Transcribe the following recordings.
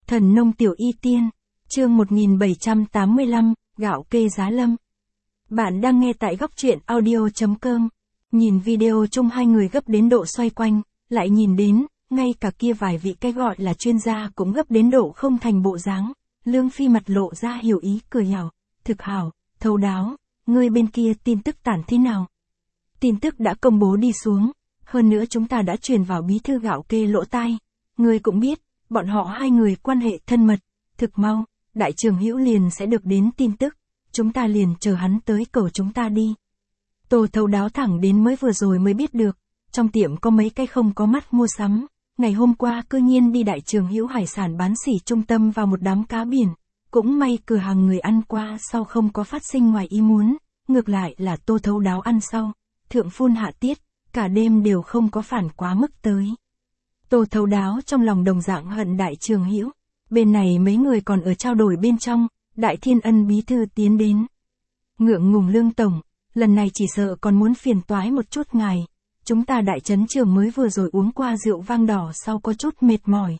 Thần nông tiểu y tiên, chương 1785, gạo kê giá lâm. Bạn đang nghe tại góc truyện audio.com. Nhìn video chung hai người gấp đến độ xoay quanh, lại nhìn đến, ngay cả kia vài vị cái gọi là chuyên gia cũng gấp đến độ không thành bộ dáng. Lương Phi mặt lộ ra hiểu ý cười nhạo, thực hảo, thấu đáo, ngươi bên kia tin tức tản thế nào? Tin tức đã công bố đi xuống, hơn nữa chúng ta đã truyền vào bí thư gạo kê lỗ tai. Ngươi cũng biết, bọn họ hai người quan hệ thân mật, thực mau, đại trưởng Hữu liền sẽ được đến tin tức, chúng ta liền chờ hắn tới cầu chúng ta đi. Tô thấu đáo thẳng đến mới vừa rồi mới biết được, trong tiệm có mấy cái không có mắt mua sắm, ngày hôm qua cư nhiên đi đại trưởng Hữu hải sản bán sỉ trung tâm vào một đám cá biển, cũng may cửa hàng người ăn qua sau không có phát sinh ngoài ý muốn, ngược lại là Tô thấu đáo ăn sau, thượng phun hạ tiết, cả đêm đều không có phản quá mức tới. Tô thấu đáo trong lòng đồng dạng hận đại trưởng Hữu, bên này mấy người còn ở trao đổi bên trong, Đại Thiên Ân bí thư tiến đến. Ngượng ngùng Lương tổng, lần này chỉ sợ còn muốn phiền toái một chút ngài, chúng ta đại trấn trưởng mới vừa rồi uống qua rượu vang đỏ sau có chút mệt mỏi,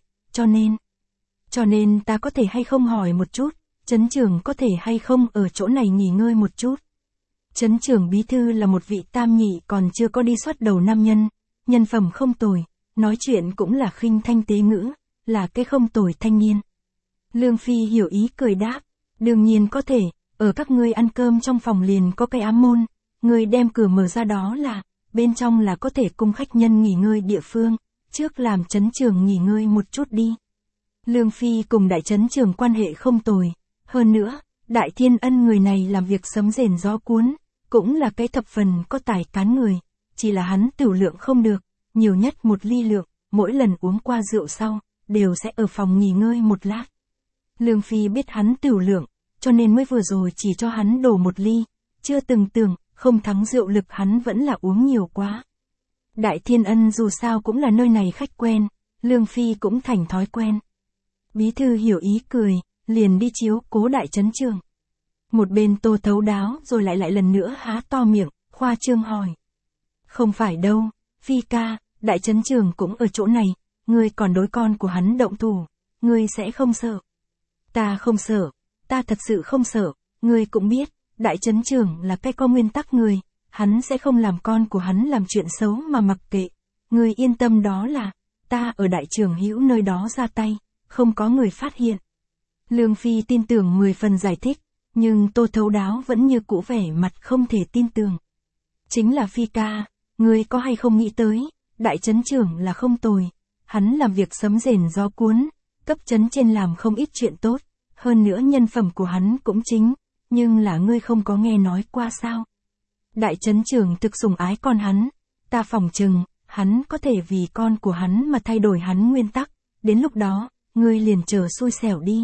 cho nên ta có thể hay không hỏi một chút, trấn trưởng có thể hay không ở chỗ này nghỉ ngơi một chút. Trấn trưởng bí thư là một vị tam nhị còn chưa có đi xuất đầu nam nhân, nhân phẩm không tồi, nói chuyện cũng là khinh thanh tế ngữ, là cái không tồi thanh niên. Lương Phi hiểu ý cười đáp, đương nhiên có thể, ở các ngươi ăn cơm trong phòng liền có cái ám môn, ngươi đem cửa mở ra đó là, bên trong là có thể cung khách nhân nghỉ ngơi địa phương, trước làm trấn trưởng nghỉ ngơi một chút đi. Lương Phi cùng đại trấn trưởng quan hệ không tồi, hơn nữa, Đại Thiên Ân người này làm việc sấm rền gió cuốn, cũng là cái thập phần có tài cán người, chỉ là hắn tửu lượng không được, nhiều nhất một ly lượng, mỗi lần uống qua rượu sau, đều sẽ ở phòng nghỉ ngơi một lát. Lương Phi biết hắn tửu lượng, cho nên mới vừa rồi chỉ cho hắn đổ một ly, chưa từng tưởng, không thắng rượu lực hắn vẫn là uống nhiều quá. Đại Thiên Ân dù sao cũng là nơi này khách quen, Lương Phi cũng thành thói quen. Bí thư hiểu ý cười, liền đi chiếu cố đại trấn trưởng. Một bên Tô thấu đáo rồi lại lần nữa há to miệng, khoa trương hỏi. Không phải đâu, Phi ca, đại trấn trưởng cũng ở chỗ này, ngươi còn đối con của hắn động thủ, ngươi sẽ không sợ. Ta không sợ, ta thật sự không sợ, ngươi cũng biết, đại trấn trưởng là cái có nguyên tắc người, hắn sẽ không làm con của hắn làm chuyện xấu mà mặc kệ. Ngươi yên tâm đó là, ta ở đại trưởng Hữu nơi đó ra tay, không có người phát hiện. Lương Phi tin tưởng 10 phần giải thích, nhưng Tô thấu đáo vẫn như cũ vẻ mặt không thể tin tưởng. Chính là Phi ca, ngươi có hay không nghĩ tới, đại trấn trưởng là không tồi, hắn làm việc sấm rền gió cuốn, cấp trấn trên làm không ít chuyện tốt, hơn nữa nhân phẩm của hắn cũng chính, nhưng là ngươi không có nghe nói qua sao. Đại trấn trưởng thực sủng ái con hắn, ta phỏng chừng, hắn có thể vì con của hắn mà thay đổi hắn nguyên tắc, đến lúc đó, ngươi liền chờ xui xẻo đi.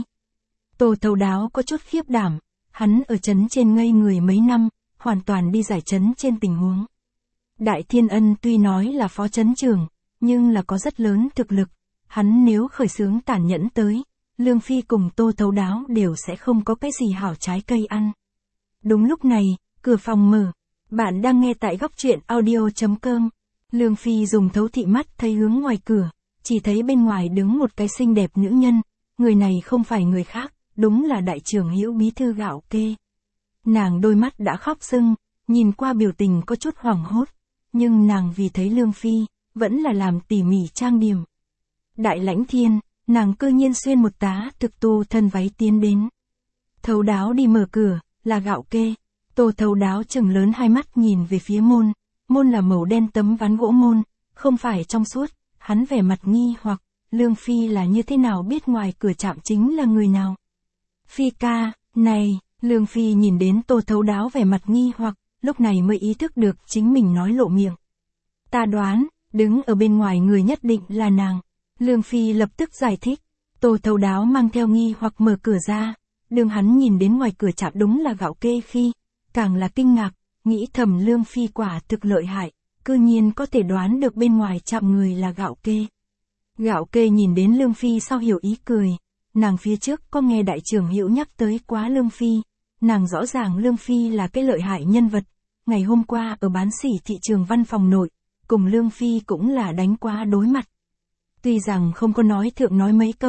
Tô thấu đáo có chút khiếp đảm, hắn ở trấn trên ngây người mấy năm, hoàn toàn đi giải trấn trên tình huống. Đại Thiên Ân tuy nói là phó trấn trưởng, nhưng là có rất lớn thực lực, hắn nếu khởi xướng tàn nhẫn tới, Lương Phi cùng Tô thấu đáo đều sẽ không có cái gì hảo trái cây ăn. Đúng lúc này, cửa phòng mở, bạn đang nghe tại góc truyện audio.com. Lương Phi dùng thấu thị mắt thấy hướng ngoài cửa, chỉ thấy bên ngoài đứng một cái xinh đẹp nữ nhân, người này không phải người khác, đúng là đại trưởng Hữu bí thư gạo kê. Nàng đôi mắt đã khóc sưng, nhìn qua biểu tình có chút hoảng hốt, nhưng nàng vì thấy Lương Phi, vẫn là làm tỉ mỉ trang điểm. Đại Lãnh Thiên, nàng cư nhiên xuyên một tá thực tu thân váy tiến đến. Thấu đáo đi mở cửa, là gạo kê. Tô thấu đáo chừng lớn hai mắt nhìn về phía môn, môn là màu đen tấm ván gỗ môn, không phải trong suốt, hắn vẻ mặt nghi hoặc, Lương Phi là như thế nào biết ngoài cửa trạm chính là người nào. Phi ca, này, Lương Phi nhìn đến Tô thấu đáo vẻ mặt nghi hoặc, lúc này mới ý thức được chính mình nói lộ miệng. Ta đoán, đứng ở bên ngoài người nhất định là nàng. Lương Phi lập tức giải thích, Tô thấu đáo mang theo nghi hoặc mở cửa ra, đường hắn nhìn đến ngoài cửa trạm đúng là gạo kê khi, càng là kinh ngạc, nghĩ thầm Lương Phi quả thực lợi hại, cư nhiên có thể đoán được bên ngoài trạm người là gạo kê. Gạo kê nhìn đến Lương Phi sau hiểu ý cười, nàng phía trước có nghe đại trưởng Hữu nhắc tới quá Lương Phi, nàng rõ ràng Lương Phi là cái lợi hại nhân vật, ngày hôm qua ở bán sỉ thị trường văn phòng nội, cùng Lương Phi cũng là đánh quá đối mặt. Tuy rằng không có nói thượng nói mấy câu,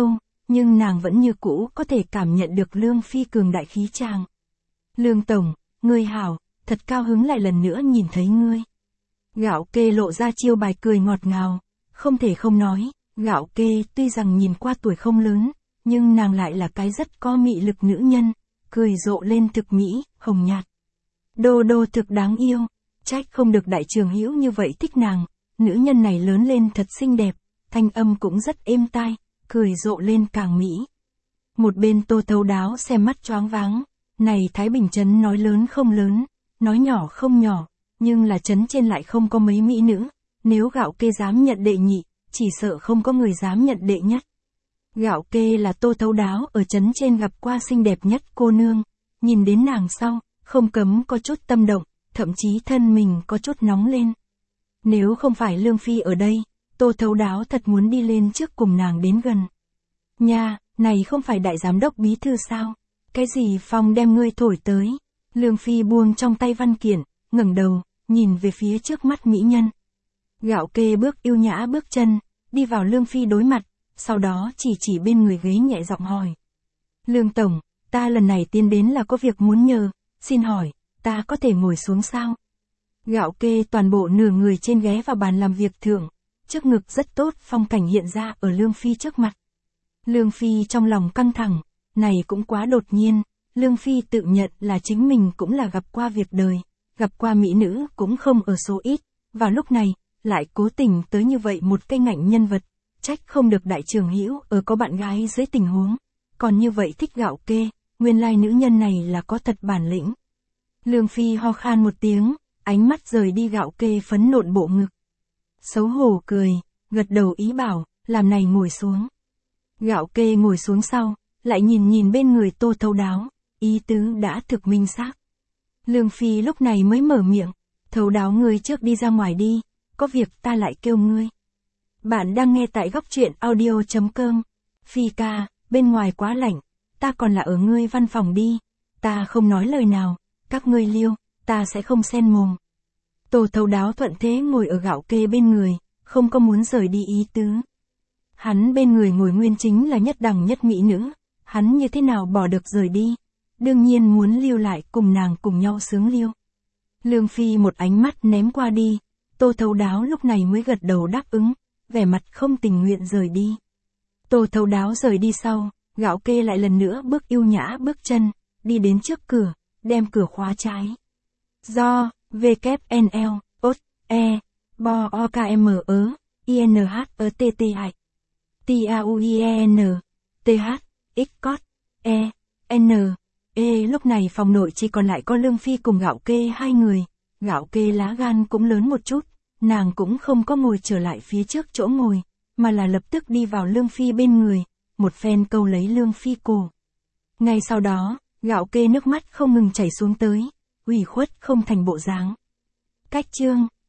nhưng nàng vẫn như cũ có thể cảm nhận được Lương Phi cường đại khí tràng. Lương Tổng, ngươi hảo, thật cao hứng lại lần nữa nhìn thấy ngươi. Gạo Kê lộ ra chiêu bài cười ngọt ngào, không thể không nói, Gạo Kê tuy rằng nhìn qua tuổi không lớn, nhưng nàng lại là cái rất có mị lực nữ nhân, cười rộ lên thực mỹ, hồng nhạt. Đô đô thực đáng yêu, trách không được đại trường hữu như vậy thích nàng, nữ nhân này lớn lên thật xinh đẹp, thanh âm cũng rất êm tai, cười rộ lên càng mỹ. Một bên Tô Thấu Đáo xem mắt choáng váng, này Thái Bình trấn nói lớn không lớn, nói nhỏ không nhỏ, nhưng là trấn trên lại không có mấy mỹ nữ, nếu Gạo Kê dám nhận đệ nhị, chỉ sợ không có người dám nhận đệ nhất. Gạo Kê là Tô Thấu Đáo ở trấn trên gặp qua xinh đẹp nhất cô nương, nhìn đến nàng sau, không cấm có chút tâm động, thậm chí thân mình có chút nóng lên. Nếu không phải Lương Phi ở đây, Tô Thấu Đáo thật muốn đi lên trước cùng nàng đến gần. Nha, này không phải đại giám đốc bí thư sao? Cái gì phong đem ngươi thổi tới? Lương Phi buông trong tay văn kiện, ngẩng đầu, nhìn về phía trước mắt mỹ nhân. Gạo Kê bước yêu nhã bước chân, đi vào Lương Phi đối mặt, sau đó chỉ bên người ghế nhẹ giọng hỏi. Lương Tổng, ta lần này tiến đến là có việc muốn nhờ, xin hỏi, ta có thể ngồi xuống sao? Gạo Kê toàn bộ nửa người trên ghé vào bàn làm việc thượng, trước ngực rất tốt phong cảnh hiện ra ở Lương Phi trước mặt. Lương Phi trong lòng căng thẳng, này cũng quá đột nhiên, Lương Phi tự nhận là chính mình cũng là gặp qua việc đời, gặp qua mỹ nữ cũng không ở số ít, vào lúc này, lại cố tình tới như vậy một cây ngạnh nhân vật, trách không được đại trường hữu ở có bạn gái dưới tình huống, còn như vậy thích Gạo Kê, nguyên lai nữ nhân này là có thật bản lĩnh. Lương Phi ho khan một tiếng, ánh mắt rời đi Gạo Kê phấn nộn bộ ngực. Xấu hổ cười, gật đầu ý bảo, làm này ngồi xuống. Gạo Kê ngồi xuống sau, lại nhìn bên người Tô Thấu Đáo, ý tứ đã thực minh xác. Lương Phi lúc này mới mở miệng, Thấu Đáo ngươi trước đi ra ngoài đi, có việc ta lại kêu ngươi. Bạn đang nghe tại góc truyện audio.com. Phi ca, bên ngoài quá lạnh, ta còn là ở ngươi văn phòng đi, ta không nói lời nào, các ngươi liêu, ta sẽ không xen mồm. Tô Thấu Đáo thuận thế ngồi ở Gạo Kê bên người, không có muốn rời đi ý tứ. Hắn bên người ngồi nguyên chính là nhất đẳng nhất mỹ nữ, hắn như thế nào bỏ được rời đi, đương nhiên muốn lưu lại cùng nàng cùng nhau sướng liêu. Lương Phi một ánh mắt ném qua đi, Tô Thấu Đáo lúc này mới gật đầu đáp ứng, vẻ mặt không tình nguyện rời đi. Tô Thấu Đáo rời đi sau, Gạo Kê lại lần nữa bước yêu nhã bước chân, đi đến trước cửa, đem cửa khóa trái. Do, WNL, OT, E, Bo OKM INHETTI, TAUIEN, TH, XCOT, E, N, E. Lúc này phòng nội chỉ còn lại có Lương Phi cùng Gạo Kê hai người, Gạo Kê lá gan cũng lớn một chút, nàng cũng không có ngồi trở lại phía trước chỗ ngồi, mà là lập tức đi vào Lương Phi bên người, một phen câu lấy Lương Phi cổ. Ngay sau đó, Gạo Kê nước mắt không ngừng chảy xuống tới, ủy khuất không thành bộ dáng. Cách chương